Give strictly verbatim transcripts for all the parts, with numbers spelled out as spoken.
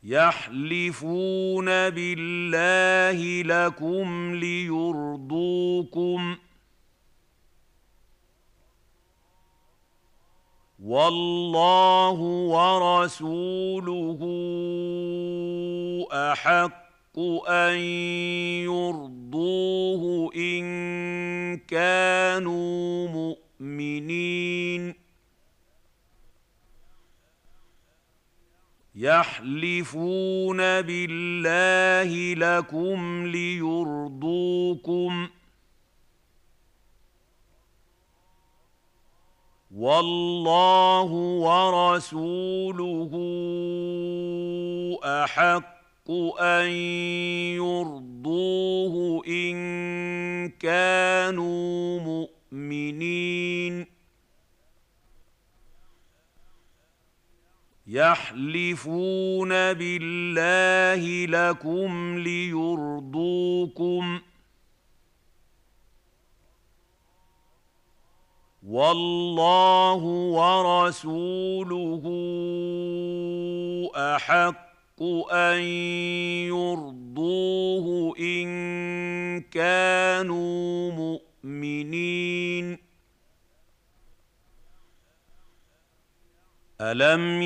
يحلفون بالله لكم ليرضوكم والله ورسوله أحق أن يرضوه إن كانوا مؤمنين يحلفون بالله لكم ليرضوكم والله ورسوله أحق أن يرضوه إن كانوا مؤمنين يحلفون بالله لكم ليرضوكم والله ورسوله أحق أن يرضوه إن كانوا مؤمنين ألم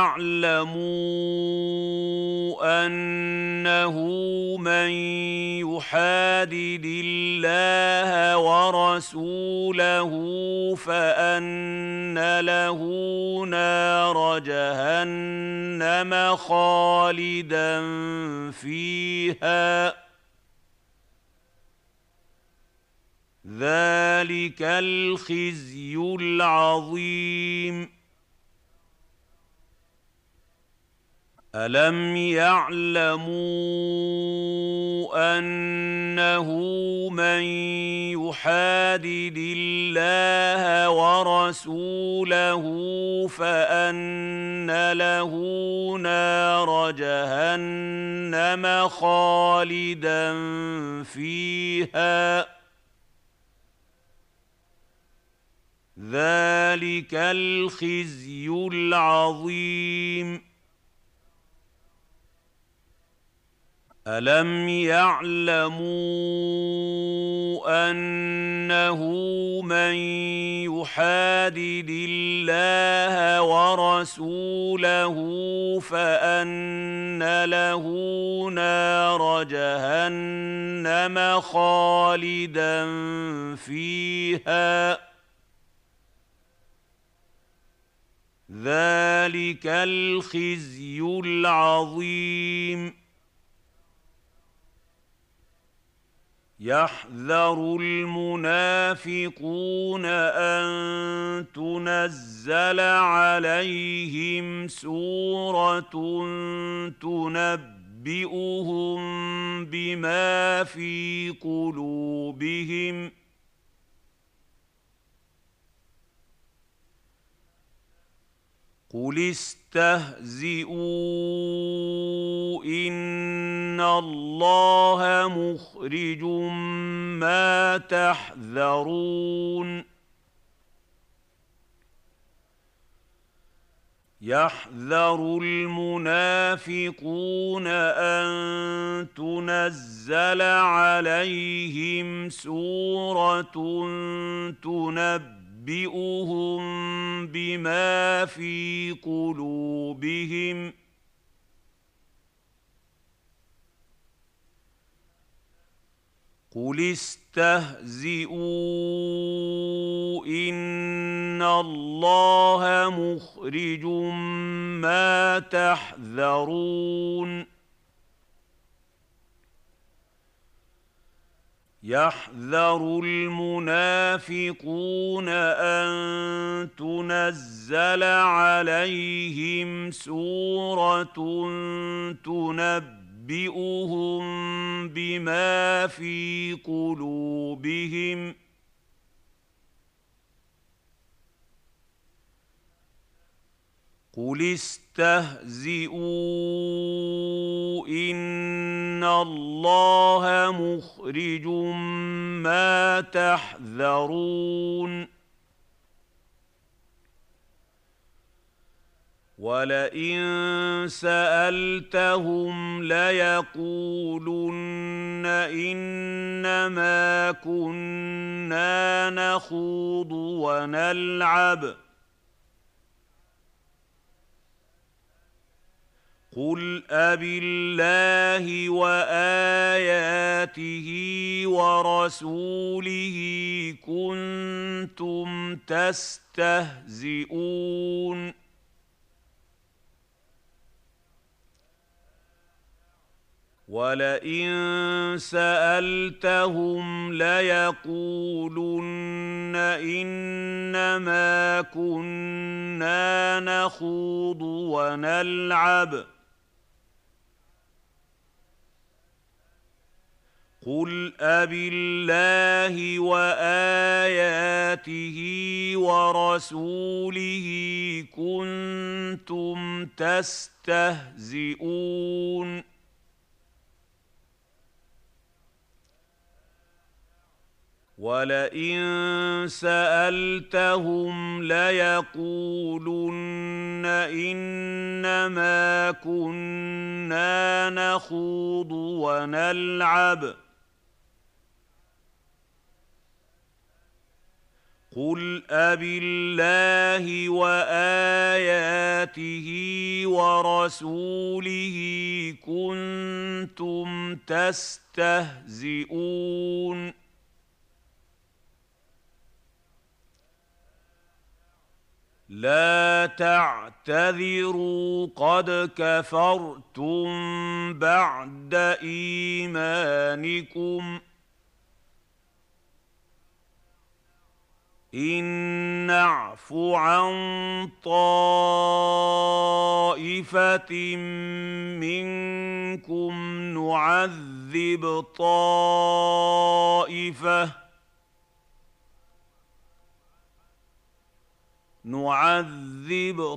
يعلموا أنه من يحادد الله ورسوله فأن له نار جهنم خالدا فيها ذلك الخزي العظيم ألم يعلموا أنه من يحادد الله ورسوله فأن له نار جهنم خالدا فيها ذلك الخزي العظيم ألم يعلموا أنه من يحادد الله ورسوله فأن له نار جهنم خالدا فيها ذلك الخزي العظيم يحذر المنافقون أن تنزل عليهم سورة تنبئهم بما في قلوبهم قل استهزئوا إن الله مخرج ما تحذرون يحذر المنافقون أن تنزل عليهم سورة تنبئهم يُنَبِّئُهُم بِمَا فِي قُلُوبِهِمْ قُلِ اسْتَهْزِئُوا إِنَّ اللَّهَ مُخْرِجٌ مَّا تَحْذَرُونَ يحذر المنافقون أن تنزل عليهم سورة تنبئهم بما في قلوبهم قل استهزئوا إن الله مخرج ما تحذرون وَلَئِن سَأَلْتَهُمْ لَيَقُولُنَّ إِنَّمَا كُنَّا نَخُوضُ وَنَلْعَبُ ۚ قُلْ أَبِاللَّهِ وَآيَاتِهِ وَرَسُولِهِ كُنتُمْ تَسْتَهْزِئُونَ وَلَئِن سَأَلْتَهُمْ لَيَقُولُنَّ إِنَّمَا كُنَّا نَخُوضُ وَنَلْعَبُ ۚ قُلْ أَبِاللَّهِ وَآيَاتِهِ وَرَسُولِهِ كُنتُمْ تَسْتَهْزِئُونَ وَلَئِن سَأَلْتَهُمْ لَيَقُولُنَّ إِنَّمَا كُنَّا نَخُوضُ وَنَلْعَبُ ۚ قُلْ أَبِاللَّهِ وَآيَاتِهِ وَرَسُولِهِ كُنتُمْ تَسْتَهْزِئُونَ لَا تَعْتَذِرُوا قَدْ كَفَرْتُم بَعْدَ إِيمَانِكُمْ ۚ إِن نَّعْفُ عَن طَائِفَةٍ مِّنكُمْ نُعَذِّبْ طَائِفَةً نُعَذِّبْ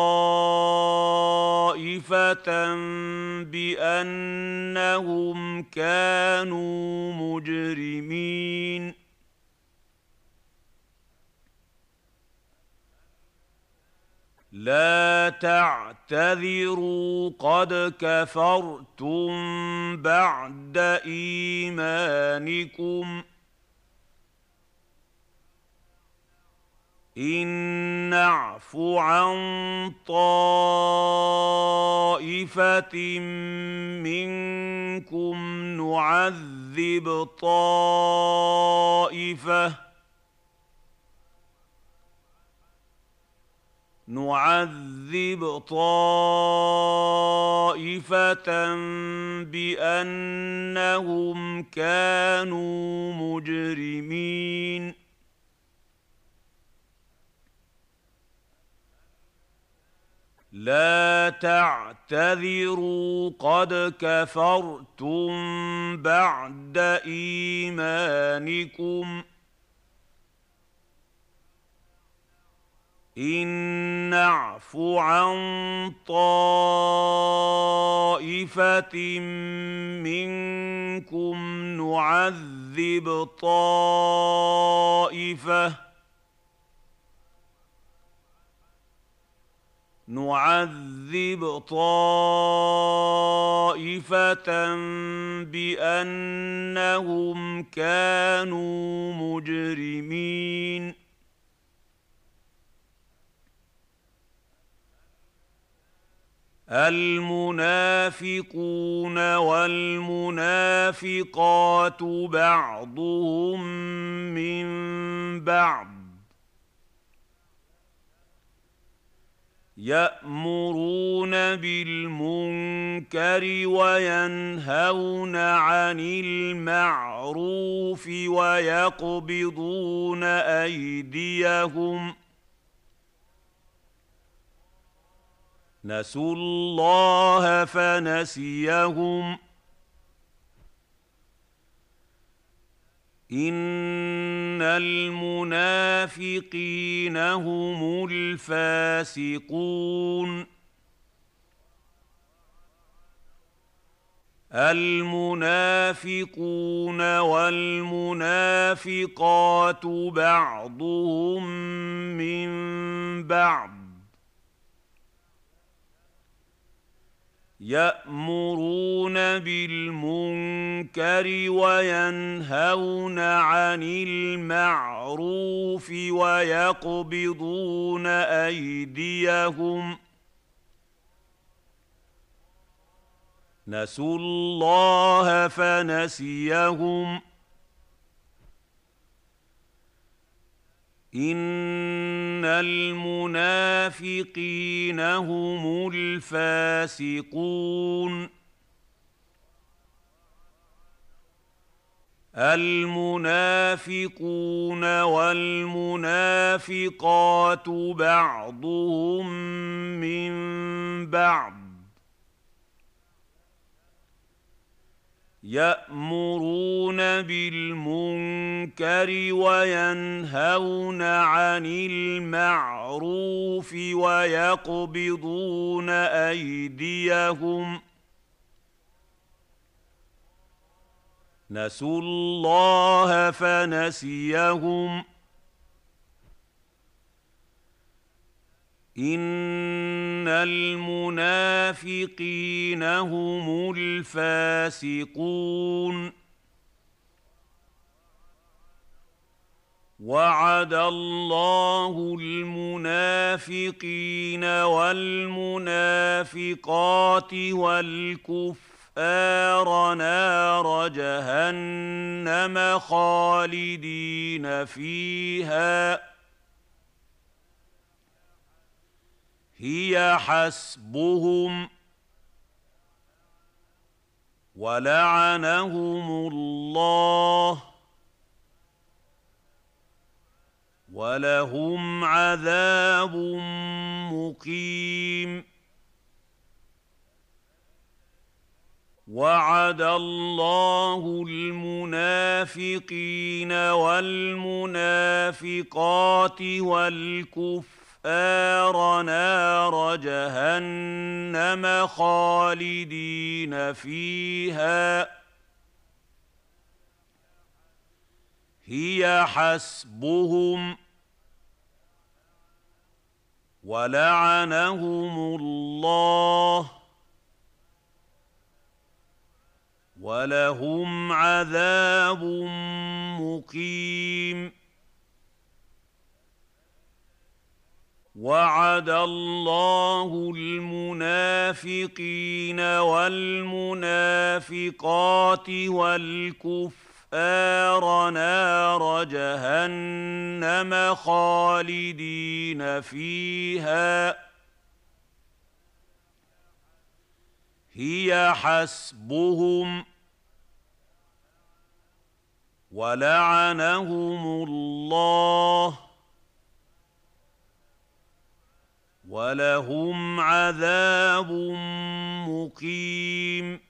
طَائِفَةً بِأَنَّهُمْ كَانُوا مُجْرِمِينَ لَا تَعْتَذِرُوا قَدْ كَفَرْتُم بَعْدَ إِيمَانِكُمْ ۚ إِن نَّعْفُ عَن طَائِفَةٍ مِّنكُمْ نُعَذِّبْ طَائِفَةً نُعَذِّبْ طَائِفَةً بِأَنَّهُمْ كَانُوا مُجْرِمِينَ لَا تَعْتَذِرُوا قَدْ كَفَرْتُم بَعْدَ إِيمَانِكُمْ ۚ إِن نَّعْفُ عَن طَائِفَةٍ مِّنكُمْ نُعَذِّبْ طَائِفَةً نُعَذِّبْ طَائِفَةً بِأَنَّهُمْ كَانُوا مُجْرِمِينَ الْمُنَافِقُونَ وَالْمُنَافِقَاتُ بَعْضُهُم مِّن بَعْضٍ يَأْمُرُونَ بِالْمُنكَرِ وَيَنْهَوْنَ عَنِ الْمَعْرُوفِ وَيَقْبِضُونَ أَيْدِيَهُمْ ۚ نَسُوا اللَّهَ فَنَسِيَهُمْ ۗ إِنَّ الْمُنَافِقِينَ هُمُ الْفَاسِقُونَ الْمُنَافِقُونَ وَالْمُنَافِقَاتُ بَعْضُهُم مِّن بَعْضٍ يأمرون بالمنكر وينهون عن المعروف ويقبضون أيديهم نسوا الله فنسيهم إن المنافقين هم الفاسقون المنافقون والمنافقات بعضهم من بعض يأمرون بالمنكر وينهون عن المعروف ويقبضون أيديهم نسوا الله فنسيهم إن المنافقين هم الفاسقون وعد الله المنافقين والمنافقات والكفار نار جهنم خالدين فيها هي حسبهم ولعنهم الله ولهم عذاب مقيم وعد الله المنافقين والمنافقات والكفار كفار نار جهنم خالدين فيها هي حسبهم ولعنهم الله ولهم عذاب مقيم وعد الله المنافقين والمنافقات والكفار نار جهنم خالدين فيها هي حسبهم ولعنهم الله ولهم عذاب مقيم